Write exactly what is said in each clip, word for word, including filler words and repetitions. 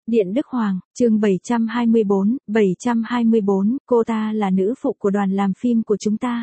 Điện Đức Hoàng, chương bảy trăm hai mươi bốn, bảy trăm hai mươi bốn, cô ta là nữ phụ của đoàn làm phim của chúng ta.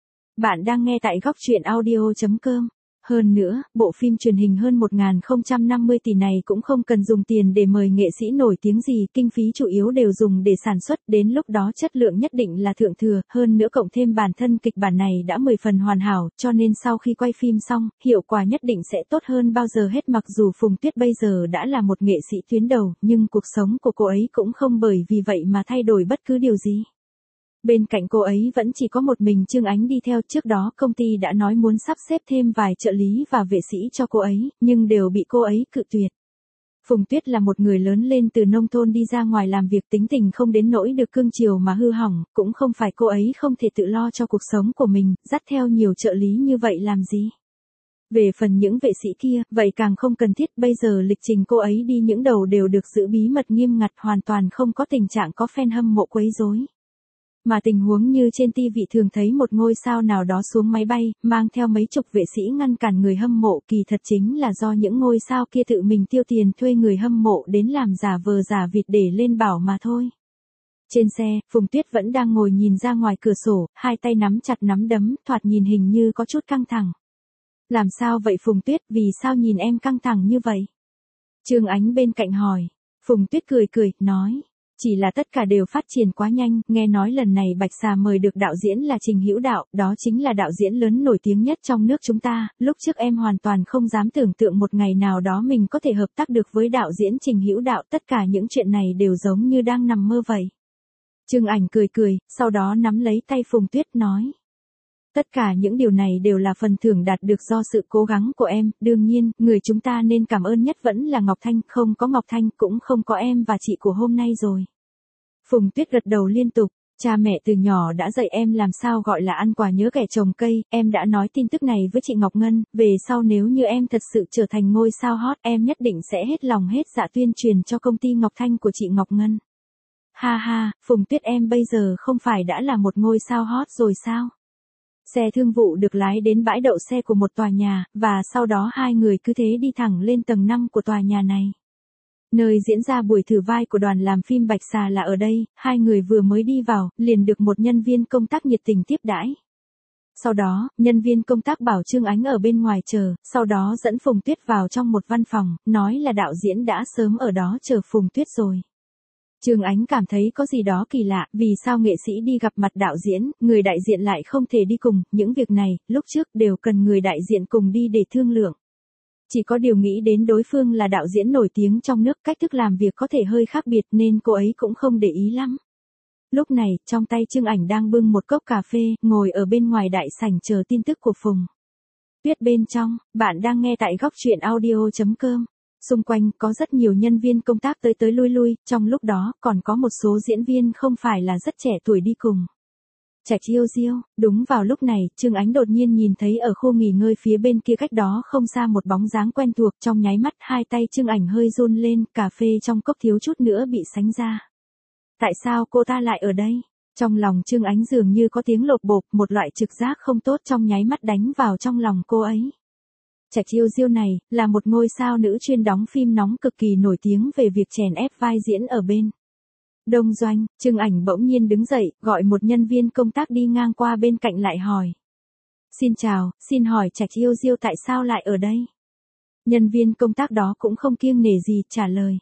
Bạn đang nghe tại góc truyện audio chấm com. Hơn nữa, bộ phim truyền hình hơn một nghìn không trăm năm mươi tỷ này cũng không cần dùng tiền để mời nghệ sĩ nổi tiếng gì, kinh phí chủ yếu đều dùng để sản xuất, đến lúc đó chất lượng nhất định là thượng thừa, hơn nữa cộng thêm bản thân kịch bản này đã mười phần hoàn hảo, cho nên sau khi quay phim xong, hiệu quả nhất định sẽ tốt hơn bao giờ hết. Mặc dù Phùng Tuyết bây giờ đã là một nghệ sĩ tuyến đầu, nhưng cuộc sống của cô ấy cũng không bởi vì vậy mà thay đổi bất cứ điều gì. Bên cạnh cô ấy vẫn chỉ có một mình Trương Ánh đi theo, trước đó công ty đã nói muốn sắp xếp thêm vài trợ lý và vệ sĩ cho cô ấy, nhưng đều bị cô ấy cự tuyệt. Phùng Tuyết là một người lớn lên từ nông thôn đi ra ngoài làm việc, tính tình không đến nỗi được cưng chiều mà hư hỏng, cũng không phải cô ấy không thể tự lo cho cuộc sống của mình, dắt theo nhiều trợ lý như vậy làm gì. Về phần những vệ sĩ kia, vậy càng không cần thiết, bây giờ lịch trình cô ấy đi những đầu đều được giữ bí mật nghiêm ngặt, hoàn toàn không có tình trạng có fan hâm mộ quấy rối. Mà tình huống như trên ti vi thường thấy một ngôi sao nào đó xuống máy bay, mang theo mấy chục vệ sĩ ngăn cản người hâm mộ, kỳ thật chính là do những ngôi sao kia tự mình tiêu tiền thuê người hâm mộ đến làm giả vờ giả vịt để lên bảo mà thôi. Trên xe, Phùng Tuyết vẫn đang ngồi nhìn ra ngoài cửa sổ, hai tay nắm chặt nắm đấm, thoạt nhìn hình như có chút căng thẳng. Làm sao vậy Phùng Tuyết, vì sao nhìn em căng thẳng như vậy? Trương Ánh bên cạnh hỏi. Phùng Tuyết cười cười, nói. Chỉ là tất cả đều phát triển quá nhanh, nghe nói lần này Bạch Xà mời được đạo diễn là Trình Hữu Đạo, đó chính là đạo diễn lớn nổi tiếng nhất trong nước chúng ta, lúc trước em hoàn toàn không dám tưởng tượng một ngày nào đó mình có thể hợp tác được với đạo diễn Trình Hữu Đạo, tất cả những chuyện này đều giống như đang nằm mơ vậy. Trương Ảnh cười cười, sau đó nắm lấy tay Phùng Tuyết nói. Tất cả những điều này đều là phần thưởng đạt được do sự cố gắng của em, đương nhiên, người chúng ta nên cảm ơn nhất vẫn là Ngọc Thanh, không có Ngọc Thanh cũng không có em và chị của hôm nay rồi. Phùng Tuyết gật đầu liên tục, cha mẹ từ nhỏ đã dạy em làm sao gọi là ăn quả nhớ kẻ trồng cây, em đã nói tin tức này với chị Ngọc Ngân, về sau nếu như em thật sự trở thành ngôi sao hot, em nhất định sẽ hết lòng hết dạ tuyên truyền cho công ty Ngọc Thanh của chị Ngọc Ngân. Ha ha, Phùng Tuyết em bây giờ không phải đã là một ngôi sao hot rồi sao? Xe thương vụ được lái đến bãi đậu xe của một tòa nhà, và sau đó hai người cứ thế đi thẳng lên tầng năm của tòa nhà này. Nơi diễn ra buổi thử vai của đoàn làm phim Bạch Xà là ở đây, hai người vừa mới đi vào, liền được một nhân viên công tác nhiệt tình tiếp đãi. Sau đó, nhân viên công tác bảo Trương Ánh ở bên ngoài chờ, sau đó dẫn Phùng Tuyết vào trong một văn phòng, nói là đạo diễn đã sớm ở đó chờ Phùng Tuyết rồi. Trương Ánh cảm thấy có gì đó kỳ lạ, vì sao nghệ sĩ đi gặp mặt đạo diễn, người đại diện lại không thể đi cùng, những việc này, lúc trước đều cần người đại diện cùng đi để thương lượng. Chỉ có điều nghĩ đến đối phương là đạo diễn nổi tiếng trong nước, cách thức làm việc có thể hơi khác biệt nên cô ấy cũng không để ý lắm. Lúc này, trong tay Trương Ảnh đang bưng một cốc cà phê, ngồi ở bên ngoài đại sảnh chờ tin tức của Phùng Tuyết bên trong. Bạn đang nghe tại góc truyện audio chấm com. Xung quanh có rất nhiều nhân viên công tác tới tới lui lui, trong lúc đó còn có một số diễn viên không phải là rất trẻ tuổi đi cùng. Trạch Diêu Diêu, đúng vào lúc này, Trương Ánh đột nhiên nhìn thấy ở khu nghỉ ngơi phía bên kia cách đó không xa một bóng dáng quen thuộc, trong nháy mắt hai tay Trương Ảnh hơi run lên, cà phê trong cốc thiếu chút nữa bị sánh ra. Tại sao cô ta lại ở đây? Trong lòng Trương Ánh dường như có tiếng lột bột, một loại trực giác không tốt trong nháy mắt đánh vào trong lòng cô ấy. Trạch Diêu Diêu này, là một ngôi sao nữ chuyên đóng phim nóng cực kỳ nổi tiếng về việc chèn ép vai diễn ở bên Đông Doanh. Trương Ảnh bỗng nhiên đứng dậy, gọi một nhân viên công tác đi ngang qua bên cạnh lại hỏi. Xin chào, xin hỏi Trạch Diêu Diêu tại sao lại ở đây? Nhân viên công tác đó cũng không kiêng nể gì, trả lời.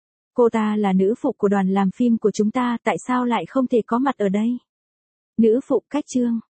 Cô ta là nữ phụ của đoàn làm phim của chúng ta, tại sao lại không thể có mặt ở đây? Nữ phụ cách Trương